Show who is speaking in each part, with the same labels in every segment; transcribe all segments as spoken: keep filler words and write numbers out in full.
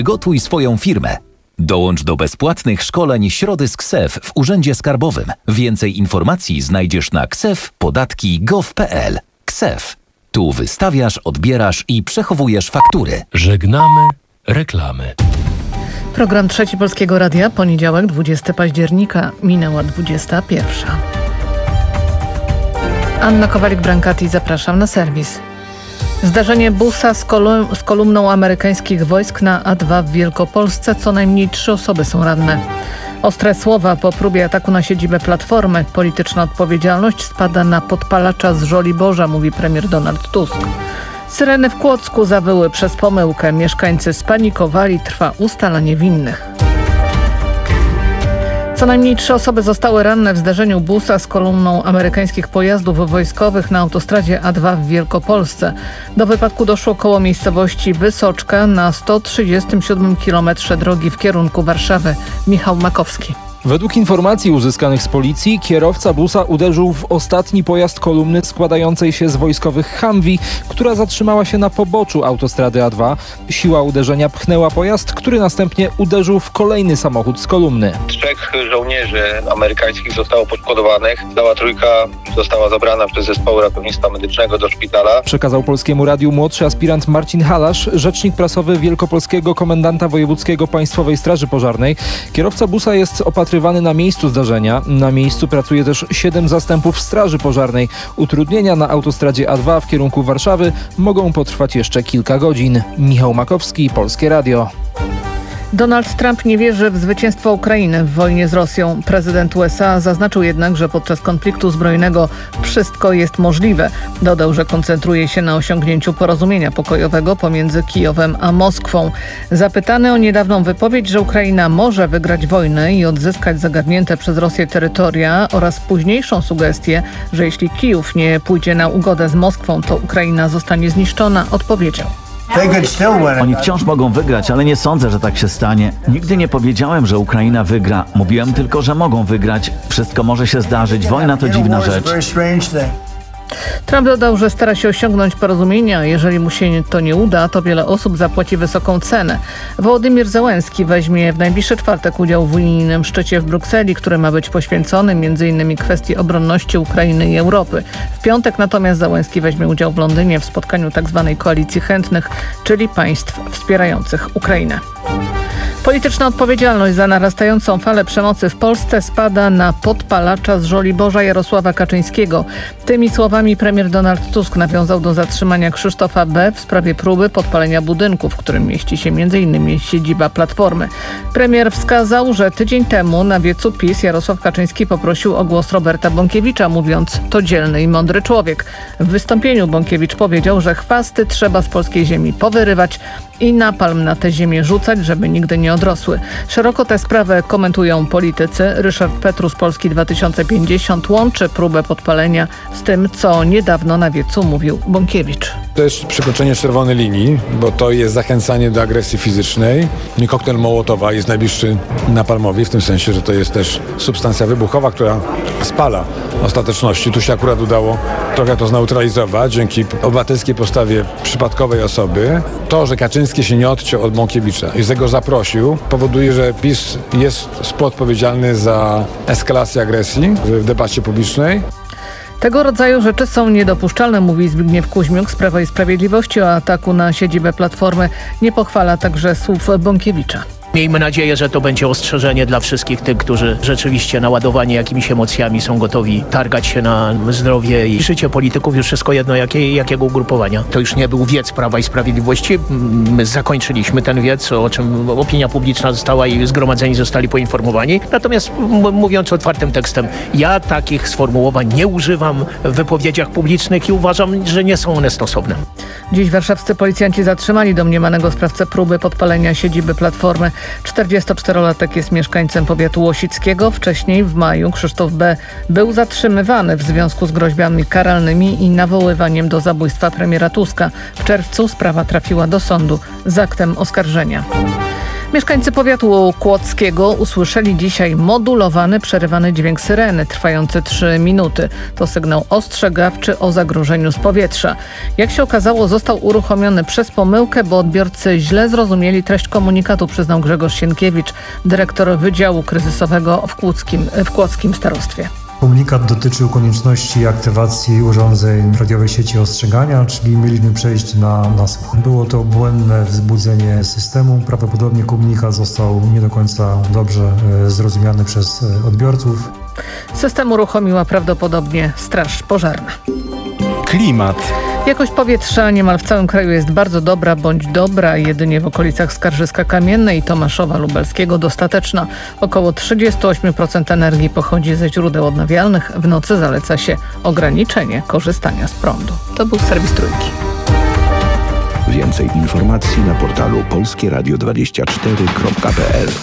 Speaker 1: Gotuj swoją firmę. Dołącz do bezpłatnych szkoleń Środy z K S E F w Urzędzie Skarbowym. Więcej informacji znajdziesz na ksef podatki kropka gov kropka pe el. K S E F. Tu wystawiasz, odbierasz i przechowujesz faktury.
Speaker 2: Żegnamy reklamy.
Speaker 3: Program Trzeci Polskiego Radia, poniedziałek, dwudziestego października, minęła dwudziesta pierwsza. Anna Kowalik-Brankati, zapraszam na serwis. Zdarzenie busa z, kolum- z kolumną amerykańskich wojsk na A dwa w Wielkopolsce. Co najmniej trzy osoby są ranne. Ostre słowa po próbie ataku na siedzibę Platformy. Polityczna odpowiedzialność spada na podpalacza z Żoliborza, mówi premier Donald Tusk. Syreny w Kłodzku zawyły przez pomyłkę. Mieszkańcy spanikowali, trwa ustalanie winnych. Co najmniej trzy osoby zostały ranne w zdarzeniu busa z kolumną amerykańskich pojazdów wojskowych na autostradzie A dwa w Wielkopolsce. Do wypadku doszło koło miejscowości Wysoczka na sto trzydziestym siódmym kilometrze drogi w kierunku Warszawy. Michał Makowski.
Speaker 4: Według informacji uzyskanych z policji, kierowca busa uderzył w ostatni pojazd kolumny składającej się z wojskowych Humvee, która zatrzymała się na poboczu autostrady A dwa. Siła uderzenia pchnęła pojazd, który następnie uderzył w kolejny samochód z kolumny.
Speaker 5: Trzech żołnierzy amerykańskich zostało poszkodowanych. Cała trójka została zabrana przez zespoły ratownictwa medycznego do szpitala.
Speaker 4: Przekazał Polskiemu Radiu młodszy aspirant Marcin Halasz, rzecznik prasowy wielkopolskiego komendanta wojewódzkiego Państwowej Straży Pożarnej. Kierowca busa jest opatrzony na miejscu zdarzenia. Na miejscu pracuje też siedem zastępów Straży Pożarnej. Utrudnienia na autostradzie A dwa w kierunku Warszawy mogą potrwać jeszcze kilka godzin. Michał Makowski, Polskie Radio.
Speaker 3: Donald Trump nie wierzy w zwycięstwo Ukrainy w wojnie z Rosją. Prezydent U S A zaznaczył jednak, że podczas konfliktu zbrojnego wszystko jest możliwe. Dodał, że koncentruje się na osiągnięciu porozumienia pokojowego pomiędzy Kijowem a Moskwą. Zapytany o niedawną wypowiedź, że Ukraina może wygrać wojnę i odzyskać zagarnięte przez Rosję terytoria oraz późniejszą sugestię, że jeśli Kijów nie pójdzie na ugodę z Moskwą, to Ukraina zostanie zniszczona, odpowiedział.
Speaker 6: Oni wciąż mogą wygrać, ale nie sądzę, że tak się stanie. Nigdy nie powiedziałem, że Ukraina wygra. Mówiłem tylko, że mogą wygrać. Wszystko może się zdarzyć. Wojna to dziwna rzecz.
Speaker 3: Trump dodał, że stara się osiągnąć porozumienia. Jeżeli mu się to nie uda, to wiele osób zapłaci wysoką cenę. Wołodymyr Zełenski weźmie w najbliższy czwartek udział w unijnym szczycie w Brukseli, który ma być poświęcony między innymi kwestii obronności Ukrainy i Europy. W piątek natomiast Zełenski weźmie udział w Londynie w spotkaniu tzw. koalicji chętnych, czyli państw wspierających Ukrainę. Polityczna odpowiedzialność za narastającą falę przemocy w Polsce spada na podpalacza z Żoliborza Jarosława Kaczyńskiego. Tymi słowami premier Donald Tusk nawiązał do zatrzymania Krzysztofa B. w sprawie próby podpalenia budynku, w którym mieści się między innymi siedziba Platformy. Premier wskazał, że tydzień temu na wiecu PiS Jarosław Kaczyński poprosił o głos Roberta Bąkiewicza, mówiąc: to dzielny i mądry człowiek. W wystąpieniu Bąkiewicz powiedział, że chwasty trzeba z polskiej ziemi powyrywać i napalm na tę ziemię rzucać, żeby nigdy nie odrosły. Szeroko tę sprawę komentują politycy. Ryszard Petru z Polski dwa tysiące pięćdziesiąt łączy próbę podpalenia z tym, co niedawno na wiecu mówił Bąkiewicz.
Speaker 7: To jest przekroczenie czerwonej linii, bo to jest zachęcanie do agresji fizycznej. Koktajl Mołotowa jest najbliższy napalmowi, w tym sensie, że to jest też substancja wybuchowa, która spala w ostateczności. Tu się akurat udało trochę to zneutralizować dzięki obywatelskiej postawie przypadkowej osoby. To, że Kaczyński się nie odciął od Bąkiewicza i że go zaprosił, powoduje, że PiS jest współodpowiedzialny za eskalację agresji w debacie publicznej.
Speaker 3: Tego rodzaju rzeczy są niedopuszczalne, mówi Zbigniew Kuźmiuk z Prawa i Sprawiedliwości. O ataku na siedzibę Platformy nie pochwala także słów Bąkiewicza.
Speaker 8: Miejmy nadzieję, że to będzie ostrzeżenie dla wszystkich tych, którzy rzeczywiście naładowani jakimiś emocjami są gotowi targać się na zdrowie i życie polityków, już wszystko jedno jakie, jakiego ugrupowania. To już nie był wiec Prawa i Sprawiedliwości. My zakończyliśmy ten wiec, o czym opinia publiczna została i zgromadzeni zostali poinformowani. Natomiast m- mówiąc otwartym tekstem, ja takich sformułowań nie używam w wypowiedziach publicznych i uważam, że nie są one stosowne.
Speaker 3: Dziś warszawscy policjanci zatrzymali domniemanego sprawcę próby podpalenia siedziby Platformy. czterdziestoczterolatek jest mieszkańcem powiatu łosickiego. Wcześniej w maju Krzysztof B. był zatrzymywany w związku z groźbami karalnymi i nawoływaniem do zabójstwa premiera Tuska. W czerwcu sprawa trafiła do sądu z aktem oskarżenia. Mieszkańcy powiatu kłodzkiego usłyszeli dzisiaj modulowany, przerywany dźwięk syreny trwający trzy minuty. To sygnał ostrzegawczy o zagrożeniu z powietrza. Jak się okazało, został uruchomiony przez pomyłkę, bo odbiorcy źle zrozumieli treść komunikatu, przyznał Grzegorz Sienkiewicz, dyrektor Wydziału Kryzysowego w Kłodzkim, w Kłodzkim Starostwie.
Speaker 9: Komunikat dotyczył konieczności aktywacji urządzeń radiowej sieci ostrzegania, czyli mieliśmy przejść na nasłuch. Było to błędne wzbudzenie systemu. Prawdopodobnie komunikat został nie do końca dobrze zrozumiany przez odbiorców.
Speaker 3: System uruchomiła prawdopodobnie Straż Pożarna.
Speaker 10: Klimat.
Speaker 3: Jakość powietrza niemal w całym kraju jest bardzo dobra bądź dobra, jedynie w okolicach Skarżyska-Kamiennej i Tomaszowa Lubelskiego dostateczna. Około trzydzieści osiem procent energii pochodzi ze źródeł odnawialnych. W nocy zaleca się ograniczenie korzystania z prądu. To był serwis Trójki.
Speaker 11: Więcej informacji na portalu polskie radio dwadzieścia cztery kropka p l.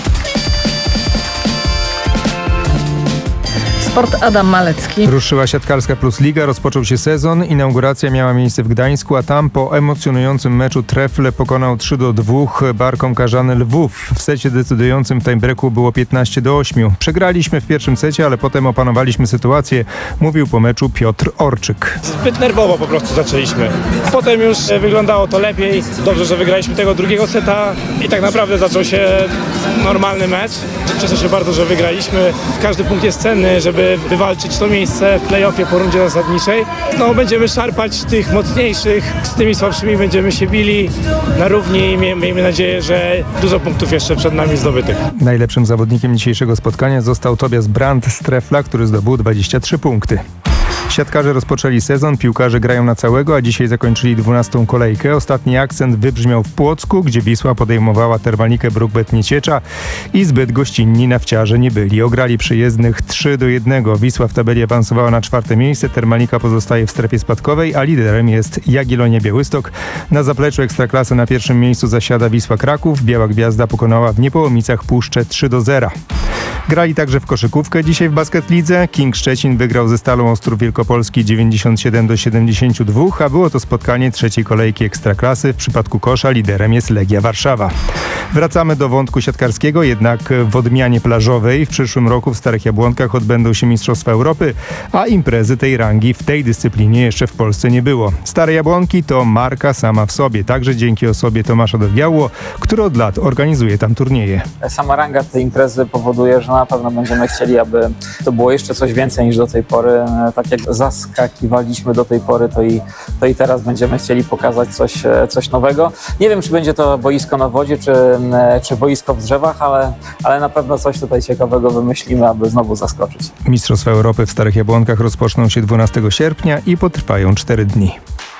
Speaker 3: Sport Adam Malecki.
Speaker 12: Ruszyła siatkarska Plus Liga, rozpoczął się sezon. Inauguracja miała miejsce w Gdańsku, a tam po emocjonującym meczu Trefle pokonał trzy do dwóch barką karzany Lwów. W secie decydującym w timebreaku było piętnaście do ośmiu. Przegraliśmy w pierwszym secie, ale potem opanowaliśmy sytuację, mówił po meczu Piotr Orczyk.
Speaker 13: Zbyt nerwowo po prostu zaczęliśmy. Potem już wyglądało to lepiej. Dobrze, że wygraliśmy tego drugiego seta i tak naprawdę zaczął się normalny mecz. Cieszę się bardzo, że wygraliśmy. Każdy punkt jest cenny, żeby wywalczyć to miejsce w play-offie po rundzie zasadniczej. No, będziemy szarpać tych mocniejszych, z tymi słabszymi będziemy się bili na równi i miejmy nadzieję, że dużo punktów jeszcze przed nami zdobytych.
Speaker 12: Najlepszym zawodnikiem dzisiejszego spotkania został Tobias Brandt z Trefla, który zdobył dwadzieścia trzy punkty. Siatkarze rozpoczęli sezon, piłkarze grają na całego, a dzisiaj zakończyli dwunastą kolejkę. Ostatni akcent wybrzmiał w Płocku, gdzie Wisła podejmowała Termalikę Brukbet Nieciecza i zbyt gościnni nawciarze nie byli. Ograli przyjezdnych trzy do jednego. Wisła w tabeli awansowała na czwarte miejsce, Termalika pozostaje w strefie spadkowej, a liderem jest Jagiellonia Białystok. Na zapleczu Ekstraklasy na pierwszym miejscu zasiada Wisła Kraków. Biała Gwiazda pokonała w Niepołomicach Puszczę trzy do zera. Grali także w koszykówkę dzisiaj w Basketlidze. King Szczecin wygrał ze Stalą Ostrów Wielkopolski dziewięćdziesiąt siedem do siedemdziesięciu dwóch, a było to spotkanie trzeciej kolejki Ekstraklasy. W przypadku kosza liderem jest Legia Warszawa. Wracamy do wątku siatkarskiego, jednak w odmianie plażowej. W przyszłym roku w Starych Jabłonkach odbędą się Mistrzostwa Europy, a imprezy tej rangi w tej dyscyplinie jeszcze w Polsce nie było. Stare Jabłonki to marka sama w sobie, także dzięki osobie Tomasza Dowiało, który od lat organizuje tam turnieje.
Speaker 14: Sama ranga tej imprezy powoduje, że na pewno będziemy chcieli, aby to było jeszcze coś więcej niż do tej pory. Tak jak zaskakiwaliśmy do tej pory, to i, to i teraz będziemy chcieli pokazać coś, coś nowego. Nie wiem, czy będzie to boisko na wodzie, czy, czy boisko w drzewach, ale, ale na pewno coś tutaj ciekawego wymyślimy, aby znowu zaskoczyć.
Speaker 12: Mistrzostwa Europy w Starych Jabłonkach rozpoczną się dwunastego sierpnia i potrwają cztery dni.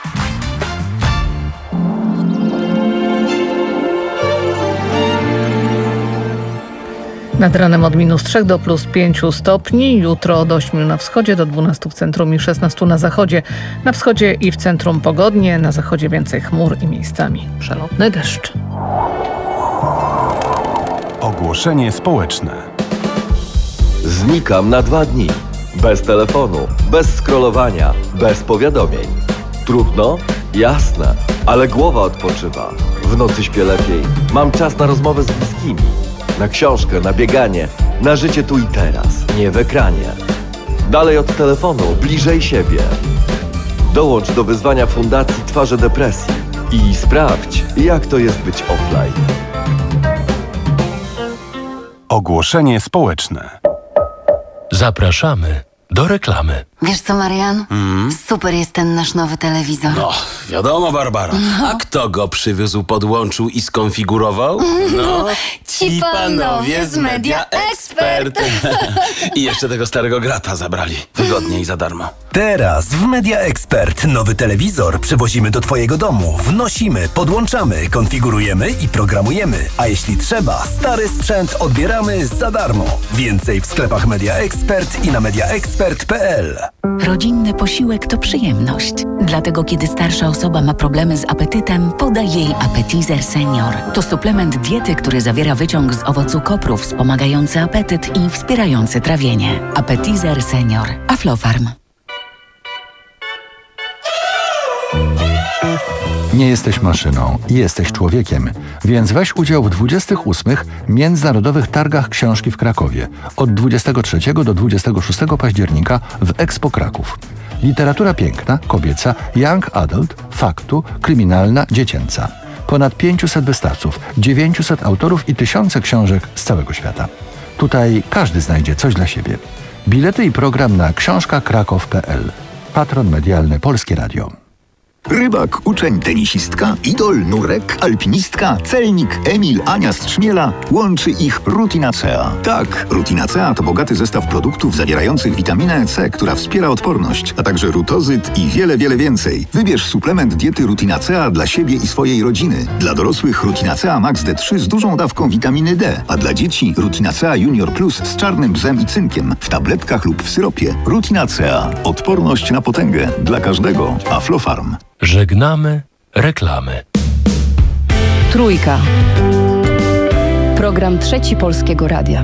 Speaker 3: Nad ranem od minus trzech do plus pięciu stopni, jutro od ośmiu na wschodzie do dwunastu w centrum i szesnastu na zachodzie. Na wschodzie i w centrum pogodnie, na zachodzie więcej chmur i miejscami przelotny deszcz.
Speaker 10: Ogłoszenie społeczne.
Speaker 15: Znikam na dwa dni. Bez telefonu, bez scrollowania, bez powiadomień. Trudno? Jasne, ale głowa odpoczywa. W nocy śpię lepiej. Mam czas na rozmowę z bliskimi. Na książkę, na bieganie, na życie tu i teraz, nie w ekranie. Dalej od telefonu, bliżej siebie. Dołącz do wyzwania Fundacji Twarze Depresji i sprawdź, jak to jest być offline.
Speaker 10: Ogłoszenie społeczne.
Speaker 2: Zapraszamy do reklamy.
Speaker 16: Wiesz co, Marian?
Speaker 17: Mm.
Speaker 16: Super jest ten nasz nowy telewizor.
Speaker 17: No, wiadomo, Barbara.
Speaker 16: No.
Speaker 17: A kto go przywiózł, podłączył i skonfigurował?
Speaker 16: No, ci panowie z Media Expert.
Speaker 17: I jeszcze tego starego grata zabrali. Wygodnie i za darmo.
Speaker 18: Teraz w Media Expert nowy telewizor przywozimy do twojego domu. Wnosimy, podłączamy, konfigurujemy i programujemy. A jeśli trzeba, stary sprzęt odbieramy za darmo. Więcej w sklepach Media Expert i na media expert kropka p l.
Speaker 19: Rodzinny posiłek to przyjemność. Dlatego kiedy starsza osoba ma problemy z apetytem, podaj jej Appetizer Senior. To suplement diety, który zawiera wyciąg z owocu kopru wspomagający apetyt i wspierający trawienie. Appetizer Senior. Aflofarm.
Speaker 20: Nie jesteś maszyną, jesteś człowiekiem, więc weź udział w dwudziestych ósmych Międzynarodowych Targach Książki w Krakowie od dwudziestego trzeciego do dwudziestego szóstego października w Expo Kraków. Literatura piękna, kobieca, young adult, faktu, kryminalna, dziecięca. Ponad pięciuset wystawców, dziewięciuset autorów i tysiące książek z całego świata. Tutaj każdy znajdzie coś dla siebie. Bilety i program na książka kraków kropka p l. Patron medialny Polskie Radio.
Speaker 21: Rybak, uczeń, tenisistka, idol, nurek, alpinistka, celnik, Emil, Ania z Trzmiela. Łączy ich Rutinacea. Tak, Rutinacea to bogaty zestaw produktów zawierających witaminę C, która wspiera odporność, a także rutozyt i wiele, wiele więcej. Wybierz suplement diety Rutinacea dla siebie i swojej rodziny. Dla dorosłych Rutinacea Max D trzy z dużą dawką witaminy D, a dla dzieci Rutinacea Junior Plus z czarnym bzem i cynkiem w tabletkach lub w syropie. Rutinacea. Odporność na potęgę dla każdego. Aflofarm.
Speaker 2: Żegnamy reklamy.
Speaker 22: Trójka. Program Trzeci Polskiego Radia.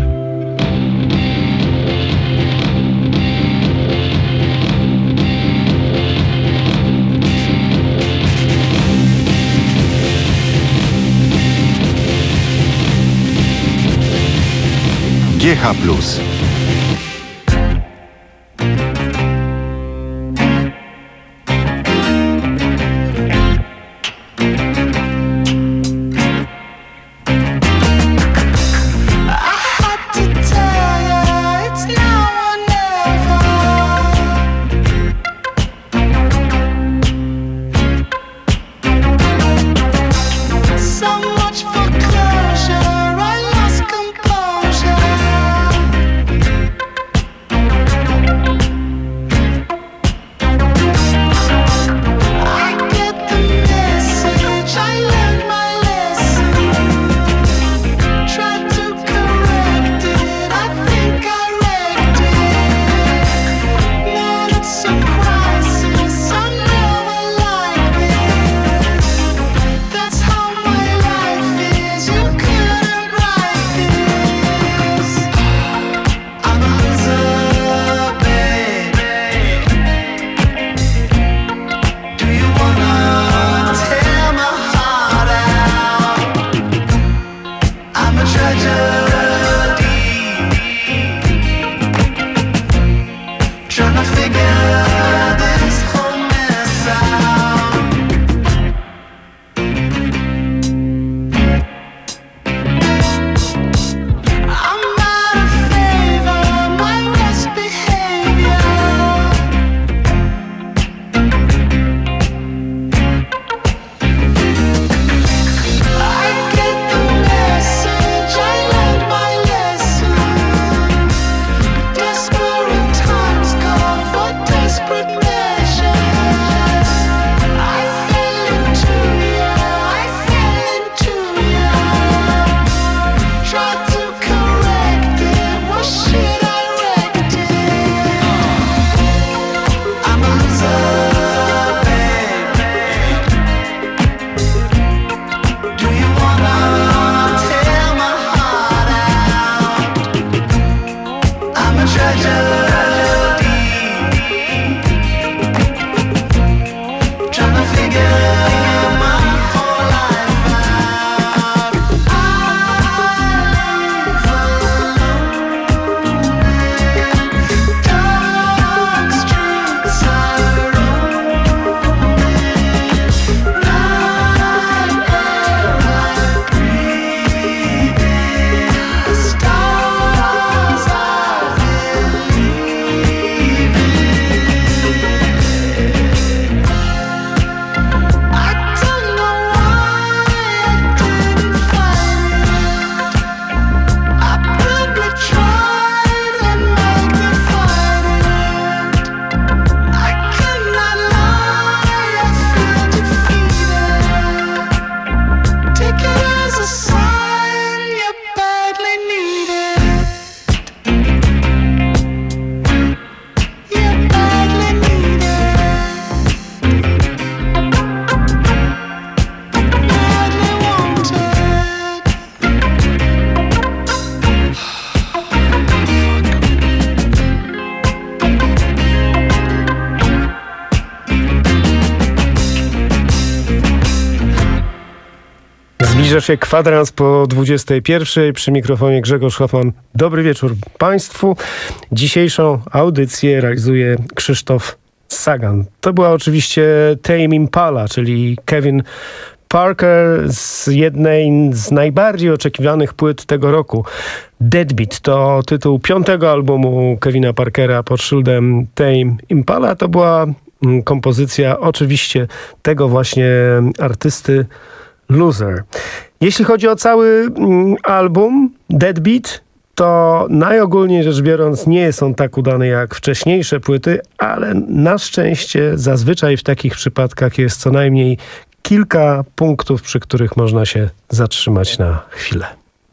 Speaker 11: G H plus.
Speaker 1: się kwadrans po dwudziestej pierwszej. Przy mikrofonie Grzegorz Hoffman. Dobry wieczór Państwu. Dzisiejszą audycję realizuje Krzysztof Sagan. To była oczywiście Tame Impala, czyli Kevin Parker z jednej z najbardziej oczekiwanych płyt tego roku. Deadbeat to tytuł piątego albumu Kevina Parkera pod szyldem Tame Impala. To była kompozycja oczywiście tego właśnie artysty Loser. Jeśli chodzi o cały album Deadbeat, to najogólniej rzecz biorąc nie jest on tak udany jak wcześniejsze płyty, ale na szczęście zazwyczaj w takich przypadkach jest co najmniej kilka punktów, przy których można się zatrzymać na chwilę.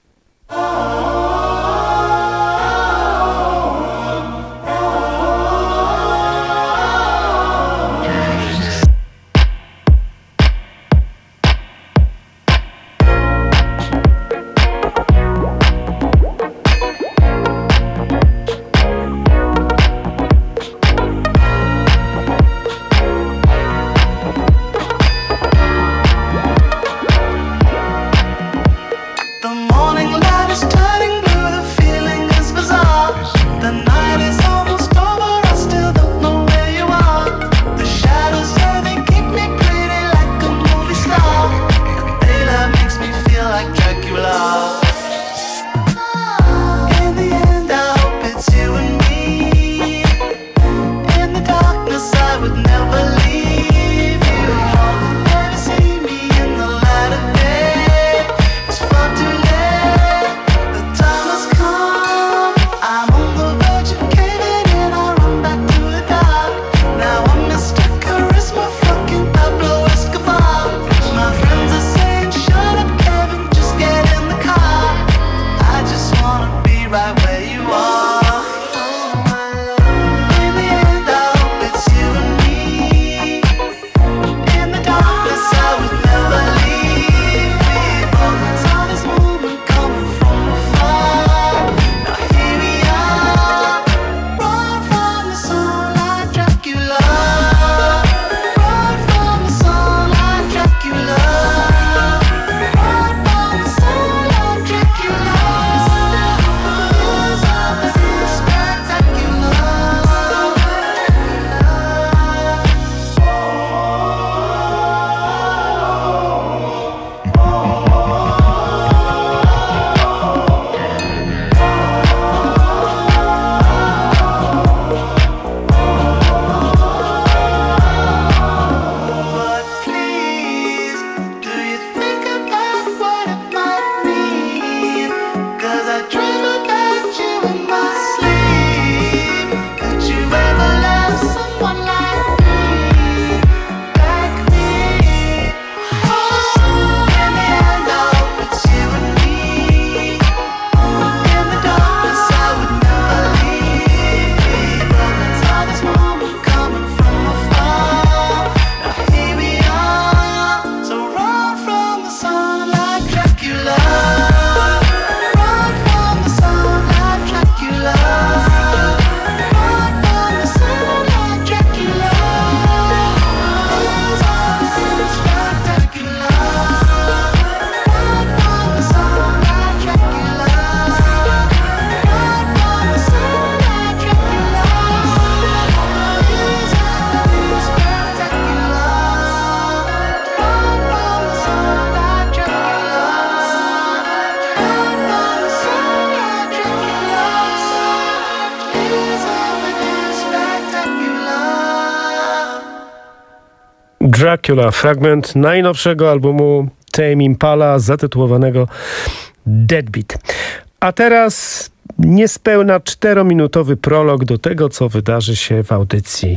Speaker 1: Dracula, fragment najnowszego albumu Tame Impala zatytułowanego Deadbeat. A teraz niespełna czterominutowy prolog do tego, co wydarzy się w audycji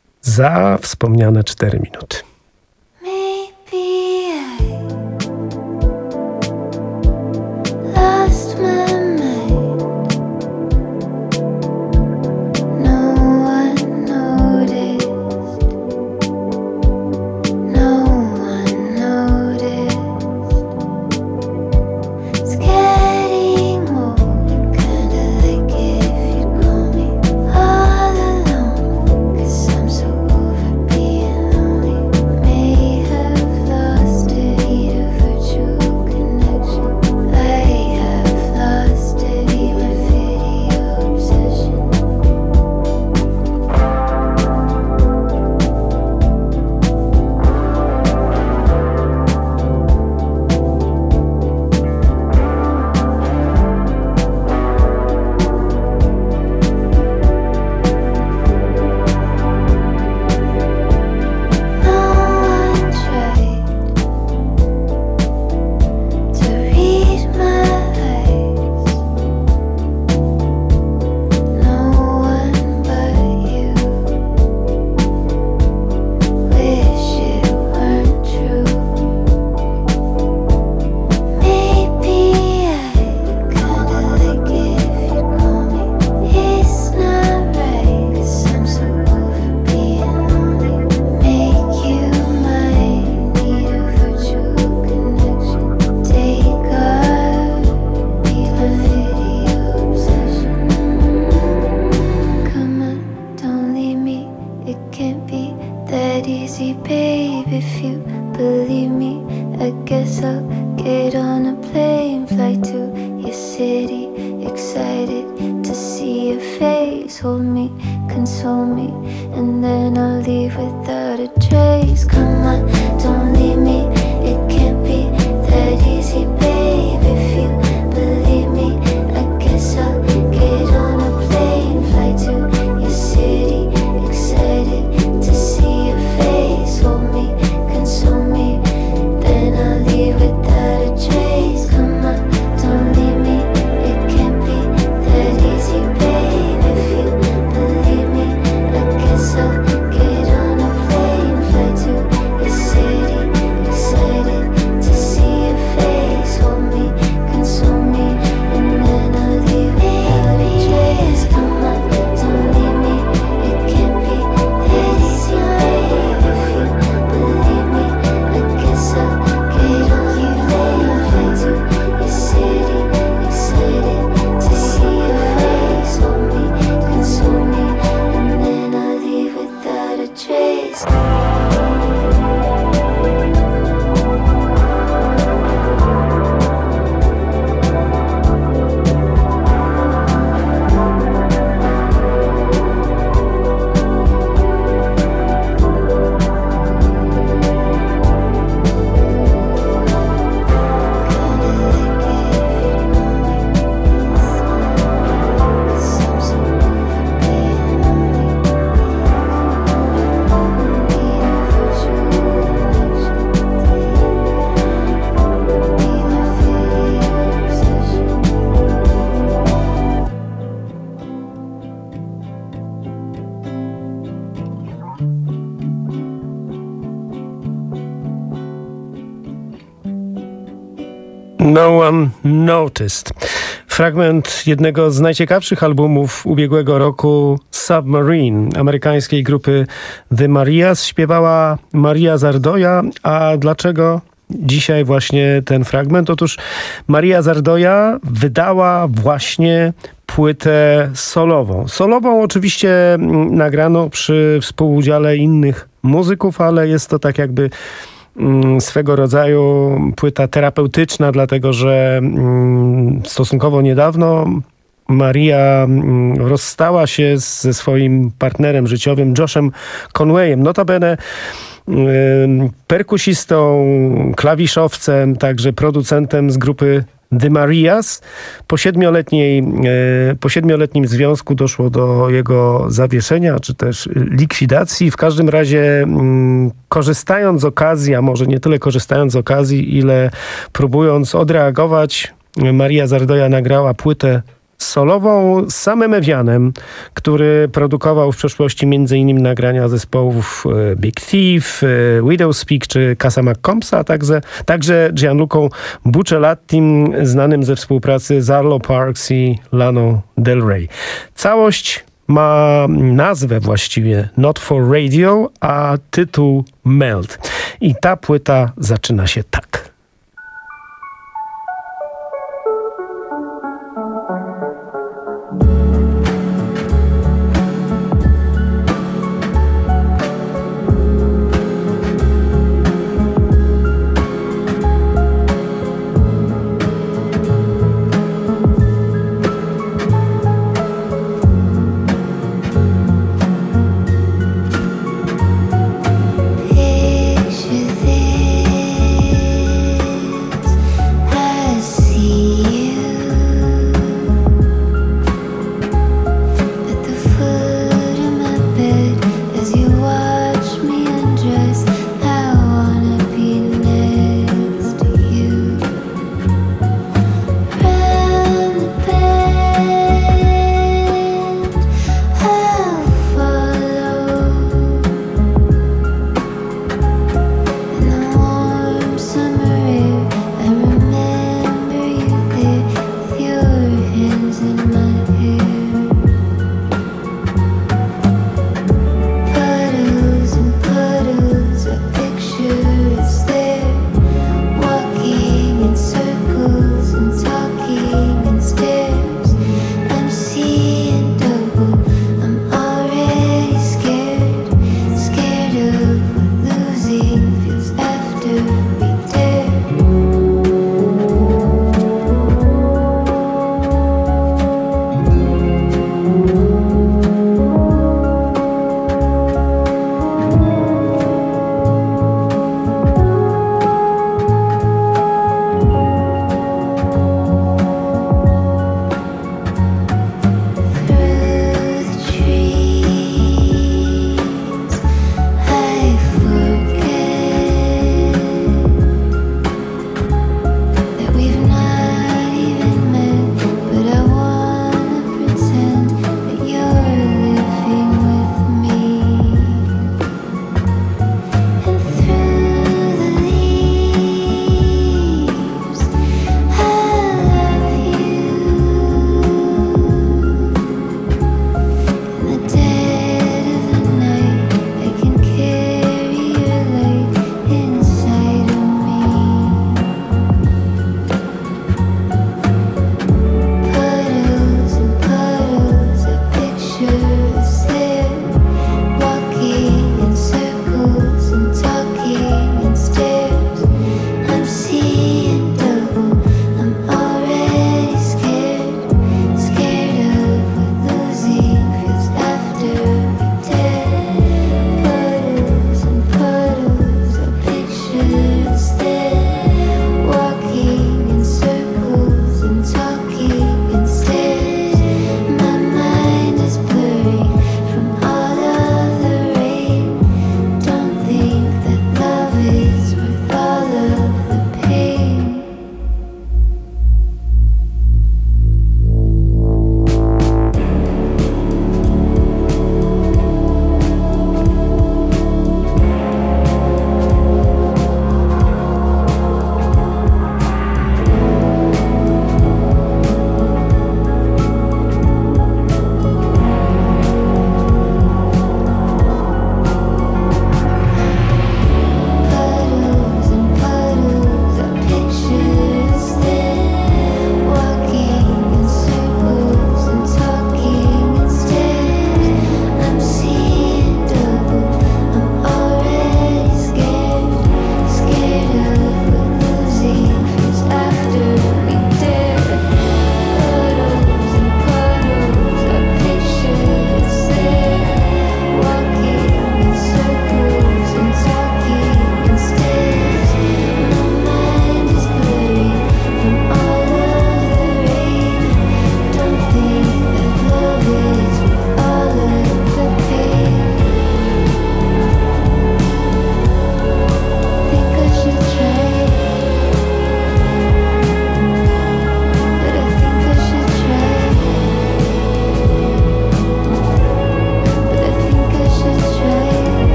Speaker 1: za wspomniane cztery minuty.
Speaker 5: Lost
Speaker 4: face. Hold me, console me, and then I'll leave without a trace. Come on, don't leave me. It can't be that easy, babe. If you believe me, I guess I'll get on a plane, fly to your city, excited to see your face. Hold me, console me, then I'll leave without a trace. Come on, don't leave me. It can't be that easy, babe. If you believe me, I guess I'll get on a plane, fly to your city, excited to see your face. Hold me, console me, and then I'll leave without a trace. Come on, don't leave me. It can't be that easy, babe. If you believe me, I guess I'll get on a plane, fly to your city, excited to see your face. Hold me, console me, and then I'll leave without a trace.
Speaker 1: No One Noticed. Fragment jednego z najciekawszych albumów ubiegłego roku, Submarine, amerykańskiej grupy The Marias. Śpiewała Maria Zardoja. A dlaczego dzisiaj właśnie ten fragment? Otóż Maria Zardoja wydała właśnie płytę solową. Solową oczywiście nagrano przy współudziale innych muzyków, ale jest to tak jakby swego rodzaju płyta terapeutyczna, dlatego że stosunkowo niedawno Maria rozstała się ze swoim partnerem życiowym Joshem Conwayem. Notabene perkusistą, klawiszowcem, także producentem z grupy The Marias. Po siedmioletniej, po siedmioletnim związku doszło do jego zawieszenia, czy też likwidacji. W każdym razie korzystając z okazji, a może nie tyle korzystając z okazji, ile próbując odreagować, Maria Zardoja nagrała płytę solową z samym Evianem, który produkował w przeszłości między innymi nagrania zespołów Big Thief, Widowspeak czy Casa McCombsa, a także, także Gianlucą Buccellatim, znanym ze współpracy z Arlo Parks i Laną Del Rey. Całość ma nazwę właściwie Not for Radio, a tytuł Melt. I ta płyta zaczyna się tak.
Speaker 4: Picture this.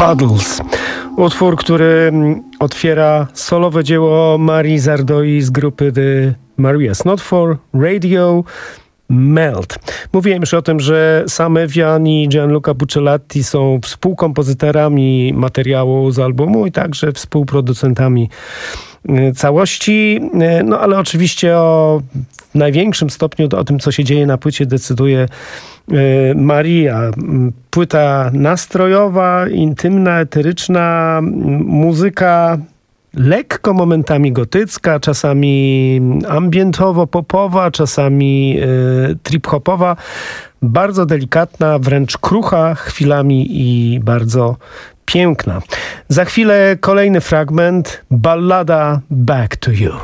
Speaker 1: Puddles. Utwór, który otwiera solowe dzieło Marii Zardoi z grupy The Maria's Not For Radio Melt. Mówiłem już o tym, że Sam Evian i Gianluca Buccellati są współkompozytorami materiału z albumu i także współproducentami całości. No ale oczywiście o w największym stopniu o tym, co się dzieje na płycie, decyduje Maria. Płyta nastrojowa, intymna, eteryczna, muzyka lekko momentami gotycka, czasami ambientowo-popowa, czasami y, trip-hopowa, bardzo delikatna, wręcz krucha chwilami i bardzo piękna. Za chwilę kolejny fragment, ballada Back to You.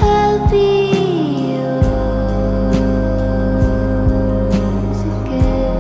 Speaker 4: Again.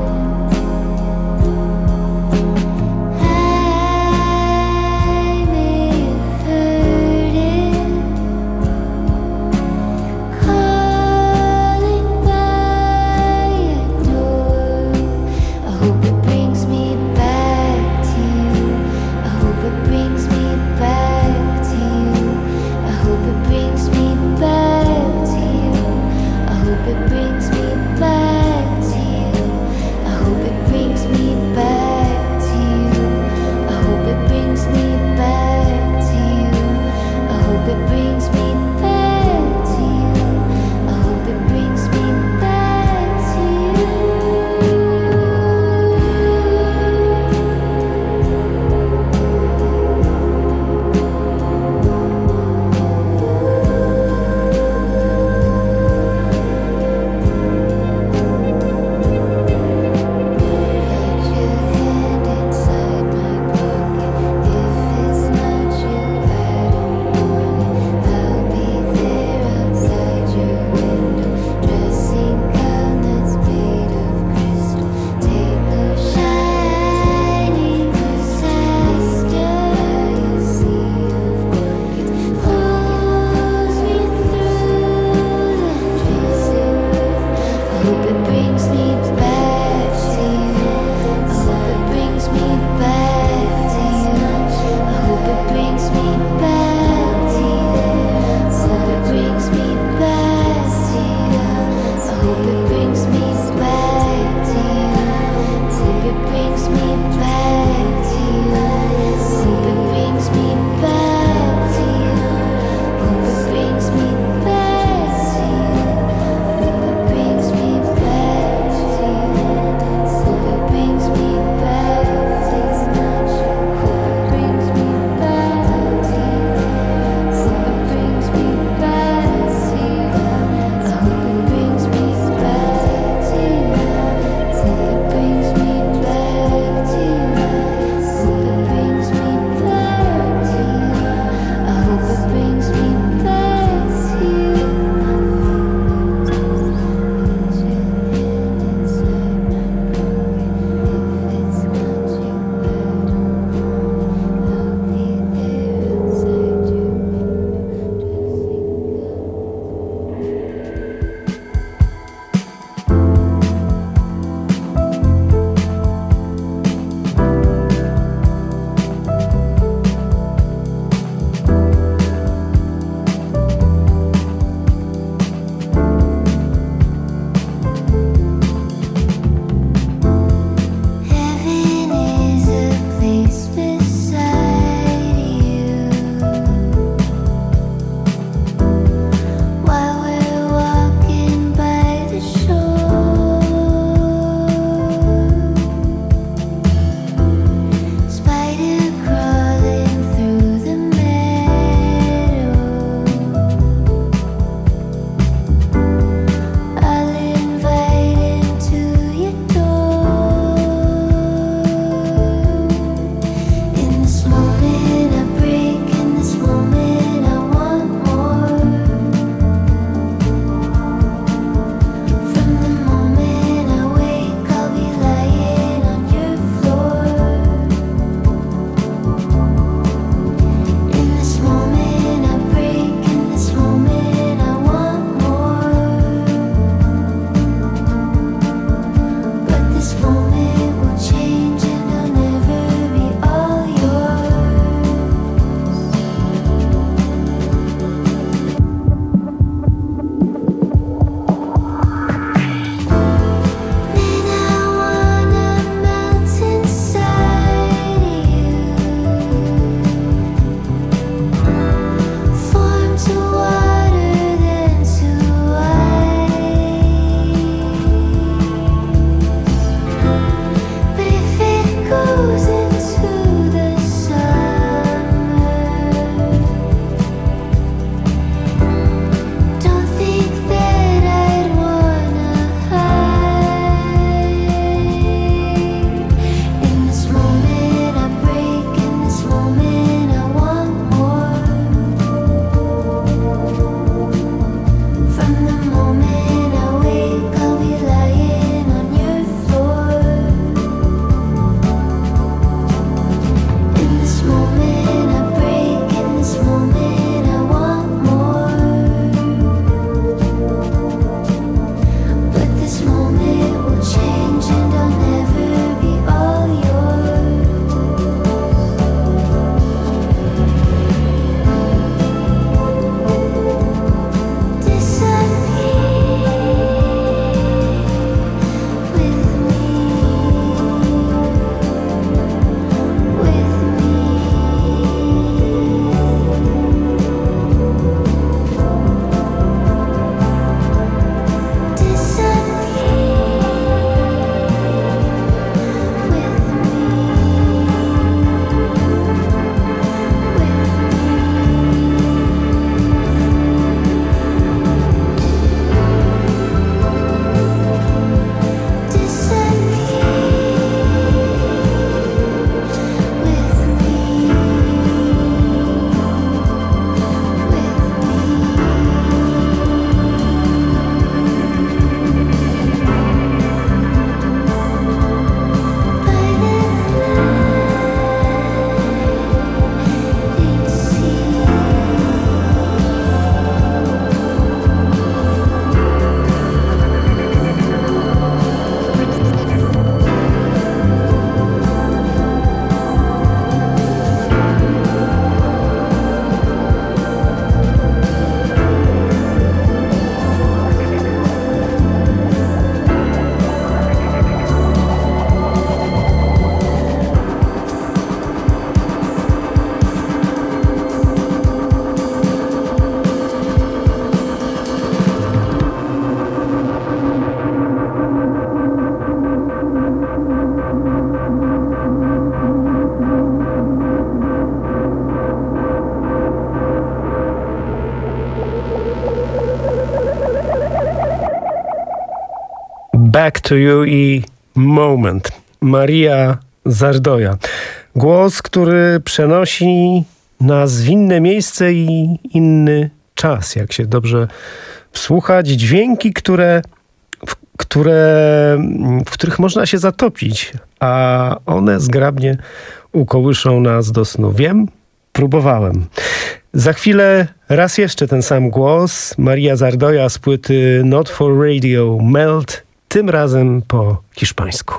Speaker 1: Back to You i Moment. Maria Zardoja. Głos, który przenosi nas w inne miejsce i inny czas, jak się dobrze wsłuchać. Dźwięki, które, w, które, w których można się zatopić, a one zgrabnie ukołyszą nas do snu. Wiem, próbowałem. Za chwilę raz jeszcze ten sam głos. Maria Zardoja z płyty Not for Radio Melt, tym razem po hiszpańsku.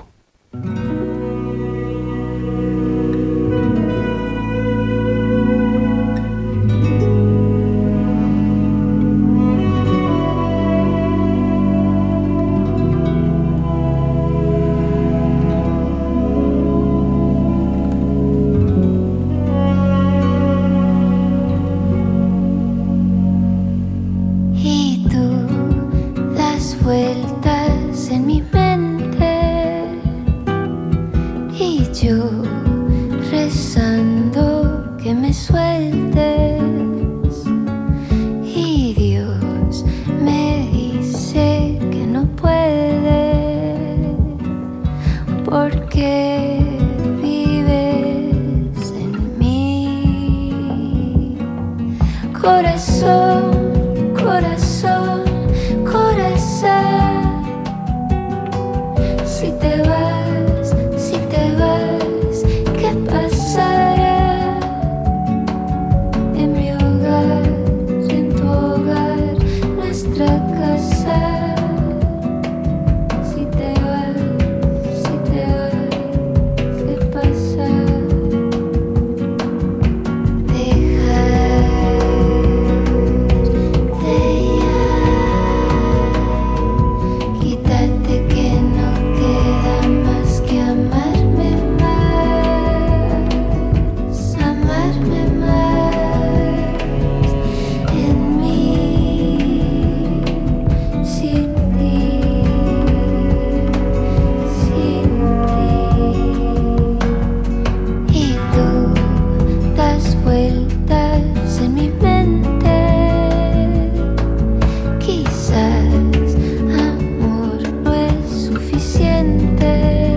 Speaker 4: Vueltas en mi mente y yo rezando que me sueltes y Dios me dice que no puede porque vives en mí, corazón, corazón, corazón. Si te vas, si te vas, ¿qué pasará? En mi hogar, en tu hogar, nuestra casa. Si te vas, si te vas, ¿qué pasa? Dejar de ya, quítate que no queda más que amarme más, amarme más en mí, sin ti, sin ti. Y tú das vueltas en mi mente, quizás amor no es suficiente.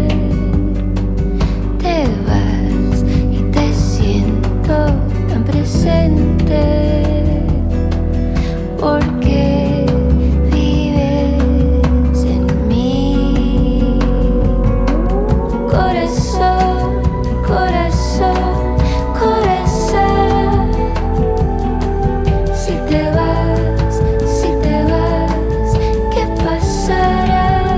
Speaker 4: Te vas y te siento tan presente porque vives en mí, corazón, corazón, corazón. Si te vas, si te vas, ¿qué pasará?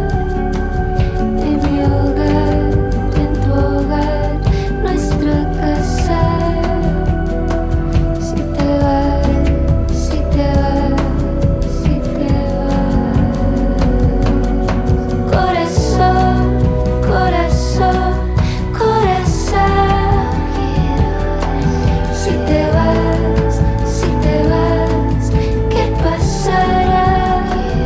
Speaker 4: En mi hogar, en tu hogar, nuestra casa. Si te vas, si te vas, si te vas, corazón, corazón, corazón. Si te vas, si te vas, ¿qué pasará?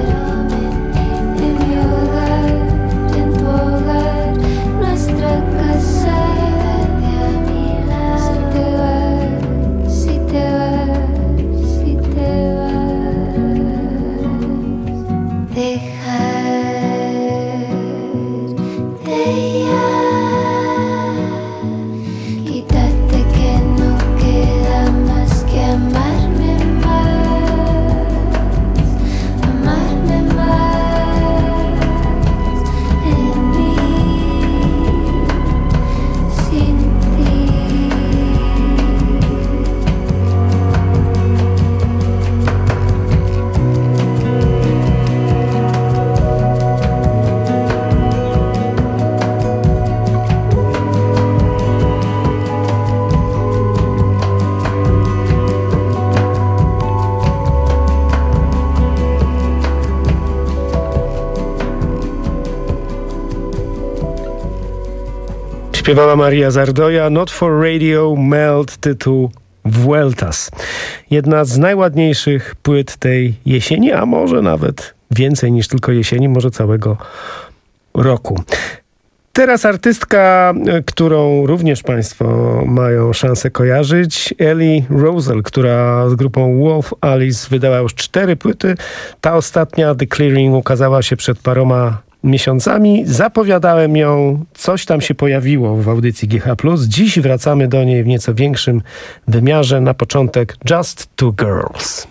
Speaker 4: En mi hogar, en tu hogar, nuestra casa. Si te vas, si te vas, si te vas, dejar de ya, quítate que no queda más que amarme más, amarme más en mí, sin ti.
Speaker 1: Śpiewała Maria Zardoja, Not for Radio Melt, tytuł Vueltas. Jedna z najładniejszych płyt tej jesieni, a może nawet więcej niż tylko jesieni, może całego roku. Teraz artystka, którą również Państwo mają szansę kojarzyć, Ellie Rosel, która z grupą Wolf Alice wydała już cztery płyty. Ta ostatnia, The Clearing, ukazała się przed paroma miesiącami. Zapowiadałem ją, coś tam się pojawiło w audycji G H plus. Dziś wracamy do niej w nieco większym wymiarze. Na początek Just Two Girls.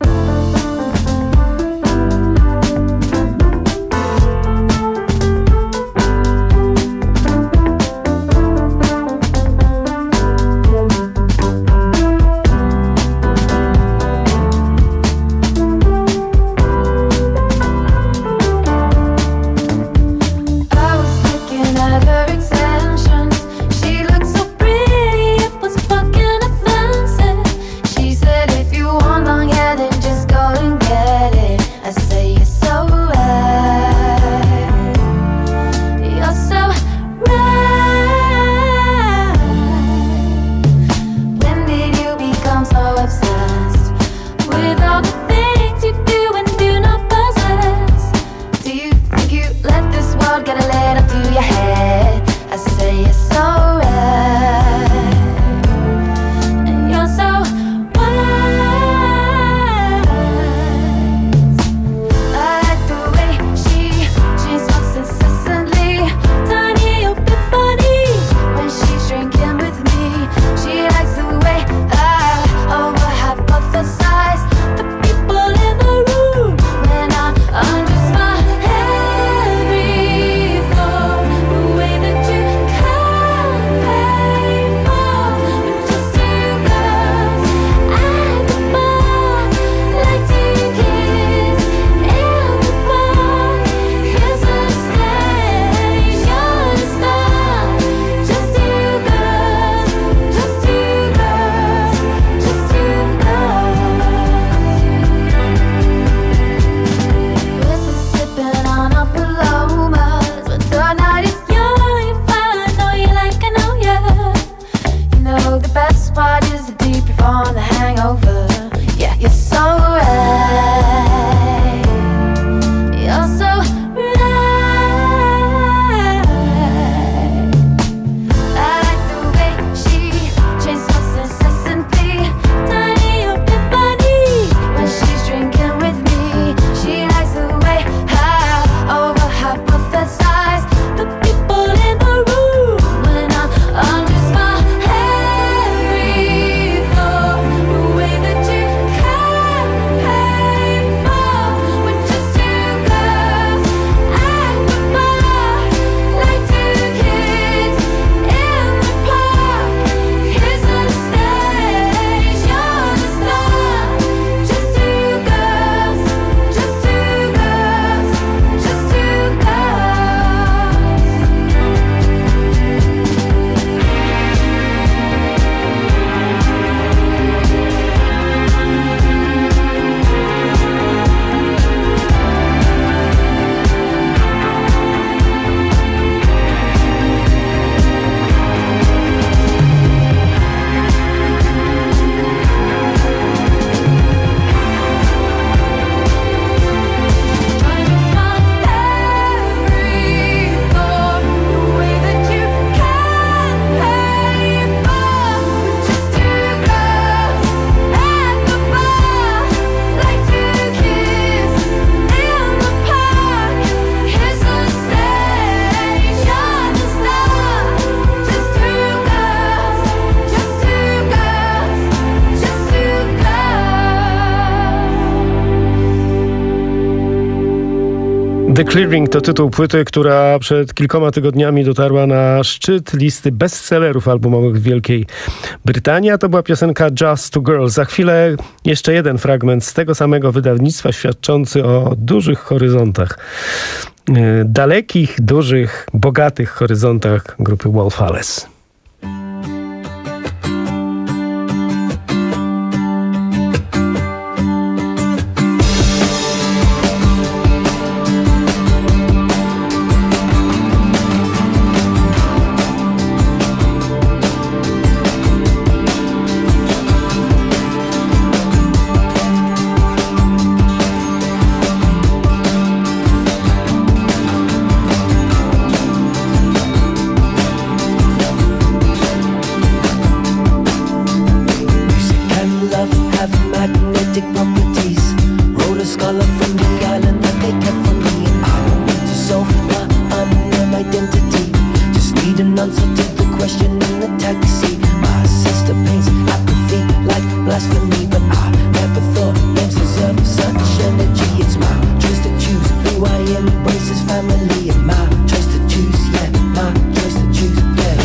Speaker 1: The Clearing to tytuł płyty, która przed kilkoma tygodniami dotarła na szczyt listy bestsellerów albumowych w Wielkiej Brytanii, a to była piosenka Just Two Girls. Za chwilę jeszcze jeden fragment z tego samego wydawnictwa, świadczący o dużych horyzontach. Dalekich, dużych, bogatych horyzontach grupy Wolf Alice.
Speaker 5: need an answer to the question in the taxi. My sister paints apathy like blasphemy, but I never thought names deserve such energy. It's my choice to choose who I embrace as family, and my choice to choose, yeah, my choice to choose, yeah.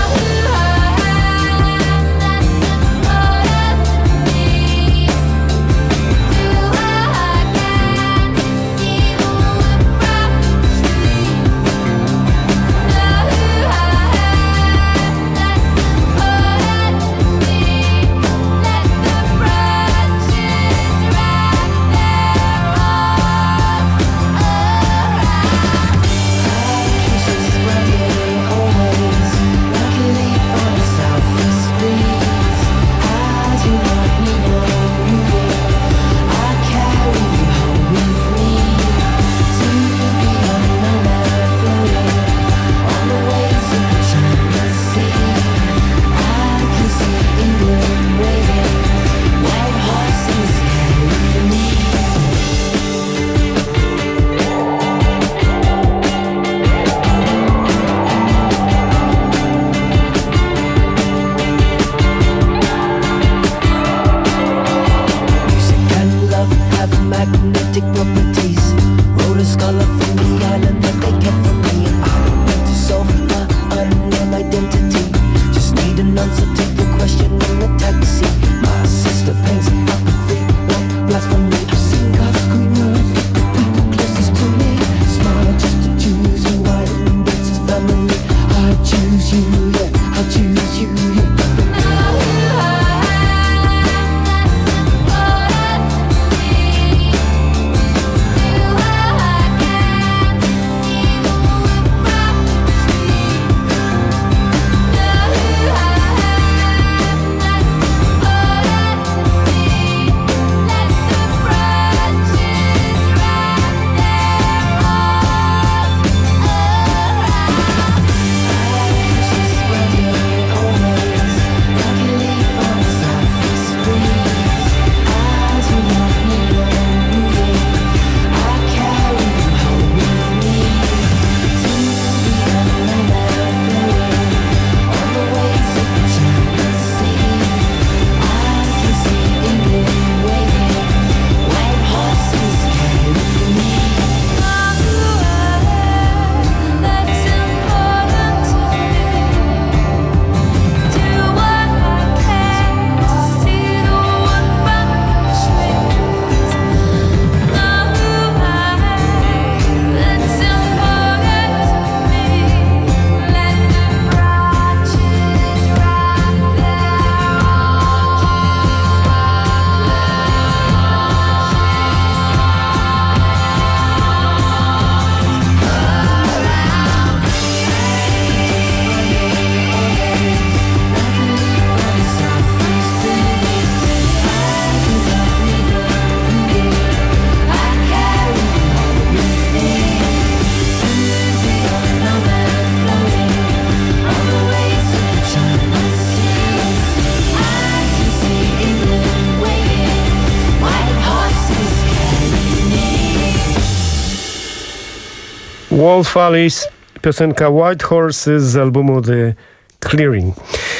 Speaker 1: Wolf Alice, piosenka White Horses z albumu The Clearing.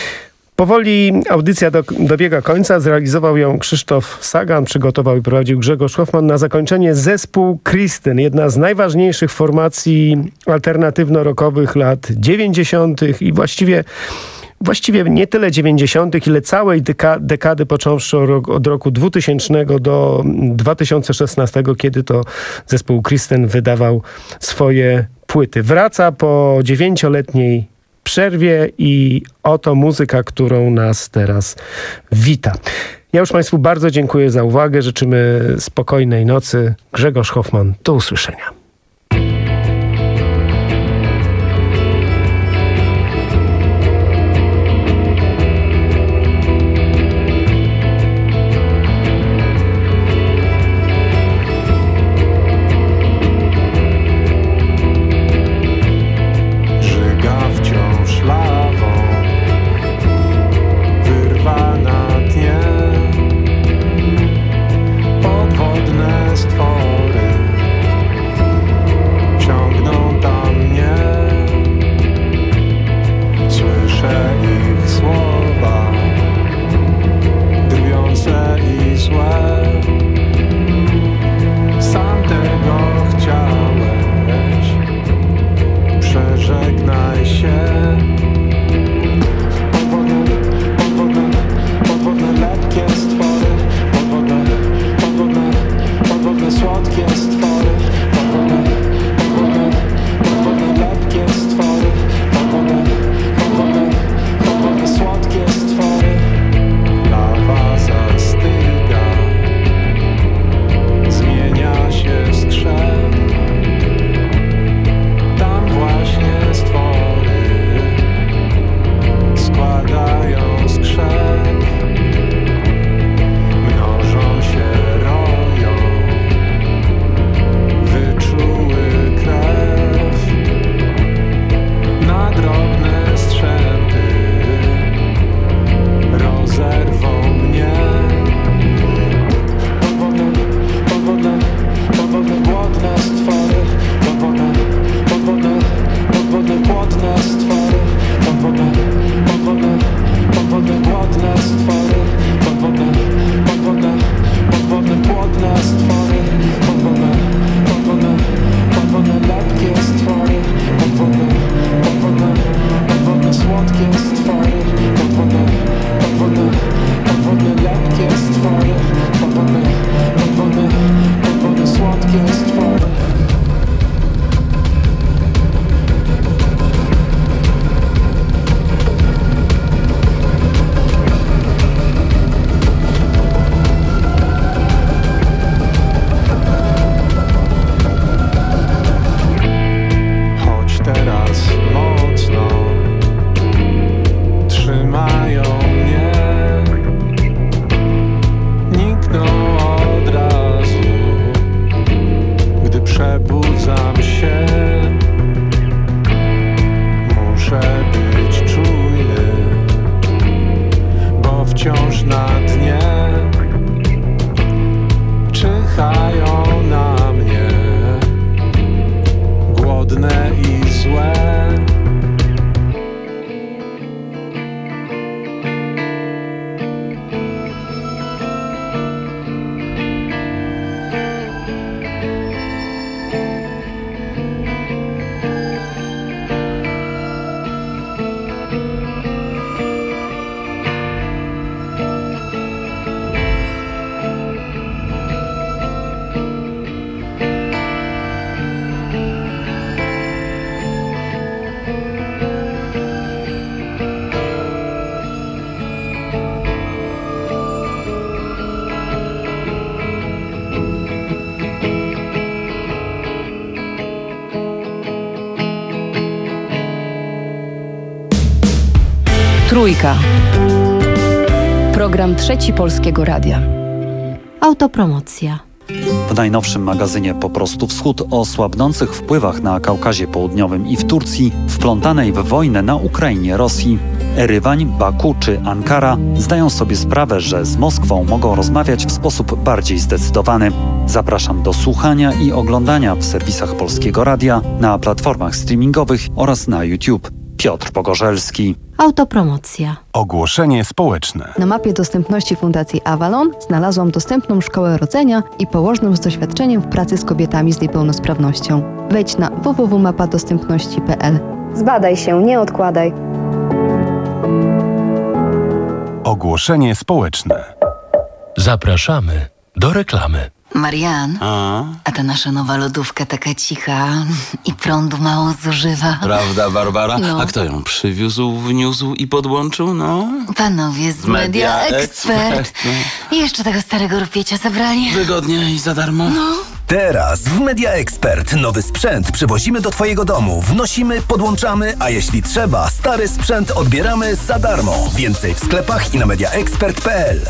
Speaker 1: Powoli audycja do, dobiega końca. Zrealizował ją Krzysztof Sagan, przygotował i prowadził Grzegorz Hoffman. Na zakończenie zespół Kristen, jedna z najważniejszych formacji alternatywno-rockowych lat dziewięćdziesiątych i właściwie Właściwie nie tyle dziewięćdziesiątych, ile całej deka- dekady, począwszy od roku dwutysięcznego do dwa tysiące szesnastego, kiedy to zespół Kristen wydawał swoje płyty. Wraca po dziewięcioletniej przerwie i oto muzyka, którą nas teraz wita. Ja już Państwu bardzo dziękuję za uwagę. Życzymy spokojnej nocy. Grzegorz Hoffman. Do usłyszenia.
Speaker 6: Podwodne stwory
Speaker 22: Trójka. Program Trzeci Polskiego Radia.
Speaker 6: Autopromocja.
Speaker 7: W najnowszym magazynie Po prostu Wschód o słabnących wpływach na Kaukazie Południowym i w Turcji, wplątanej w wojnę na Ukrainie Rosji. Erywań, Baku czy Ankara zdają sobie sprawę, że z Moskwą mogą rozmawiać w sposób bardziej zdecydowany. Zapraszam do słuchania i oglądania w serwisach Polskiego Radia, na platformach streamingowych oraz na YouTube. Piotr Pogorzelski.
Speaker 6: Autopromocja.
Speaker 10: Ogłoszenie społeczne.
Speaker 23: Na mapie dostępności Fundacji Avalon znalazłam dostępną szkołę rodzenia i położną z doświadczeniem w pracy z kobietami z niepełnosprawnością. Wejdź na w w w kropka mapa dostępności kropka p l.
Speaker 24: Zbadaj się, nie odkładaj.
Speaker 10: Ogłoszenie społeczne.
Speaker 2: Zapraszamy do reklamy.
Speaker 19: Marian,
Speaker 17: A?
Speaker 19: a ta nasza nowa lodówka taka cicha i prądu mało zużywa.
Speaker 17: Prawda, Barbara?
Speaker 19: No.
Speaker 17: A kto ją przywiózł, wniósł i podłączył, no?
Speaker 19: Panowie z Media, Media Expert. Expert. I jeszcze tego starego rupiecia zabrali.
Speaker 17: Wygodnie i za darmo.
Speaker 19: No.
Speaker 18: Teraz w Media Expert nowy sprzęt przywozimy do Twojego domu, wnosimy, podłączamy, a jeśli trzeba, stary sprzęt odbieramy za darmo. Więcej w sklepach i na media expert kropka p l.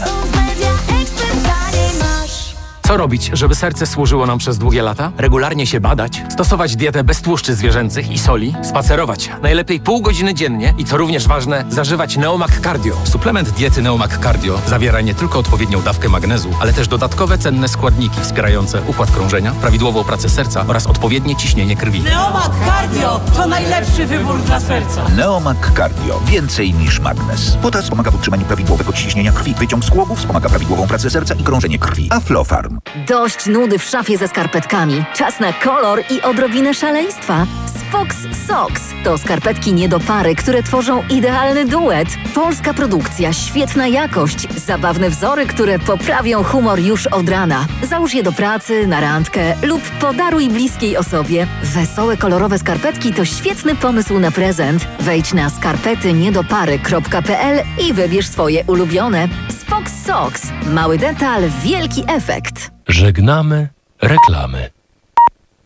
Speaker 25: Co robić, żeby serce służyło nam przez długie lata? Regularnie się badać, stosować dietę bez tłuszczy zwierzęcych i soli, spacerować, najlepiej pół godziny dziennie i co również ważne, zażywać Neomac Cardio.
Speaker 26: Suplement diety Neomac Cardio zawiera nie tylko odpowiednią dawkę magnezu, ale też dodatkowe cenne składniki wspierające układ krążenia, prawidłową pracę serca oraz odpowiednie ciśnienie krwi.
Speaker 27: Neomac Cardio to najlepszy wybór dla serca.
Speaker 28: Neomac Cardio. Więcej niż magnez. Potas pomaga w utrzymaniu prawidłowego ciśnienia krwi. Wyciąg z kłobów wspomaga prawidłową pracę serca i krążenie krwi. Aflofarm.
Speaker 29: Dość nudy w szafie ze skarpetkami. Czas na kolor i odrobinę szaleństwa. Spox Sox to skarpetki nie do pary, które tworzą idealny duet. Polska produkcja, świetna jakość, zabawne wzory, które poprawią humor już od rana. Załóż je do pracy, na randkę lub podaruj bliskiej osobie. Wesołe, kolorowe skarpetki to świetny pomysł na prezent. Wejdź na skarpety nie do pary kropka p l i wybierz swoje ulubione. Spox Sox. Mały detal, wielki efekt.
Speaker 2: Żegnamy reklamy.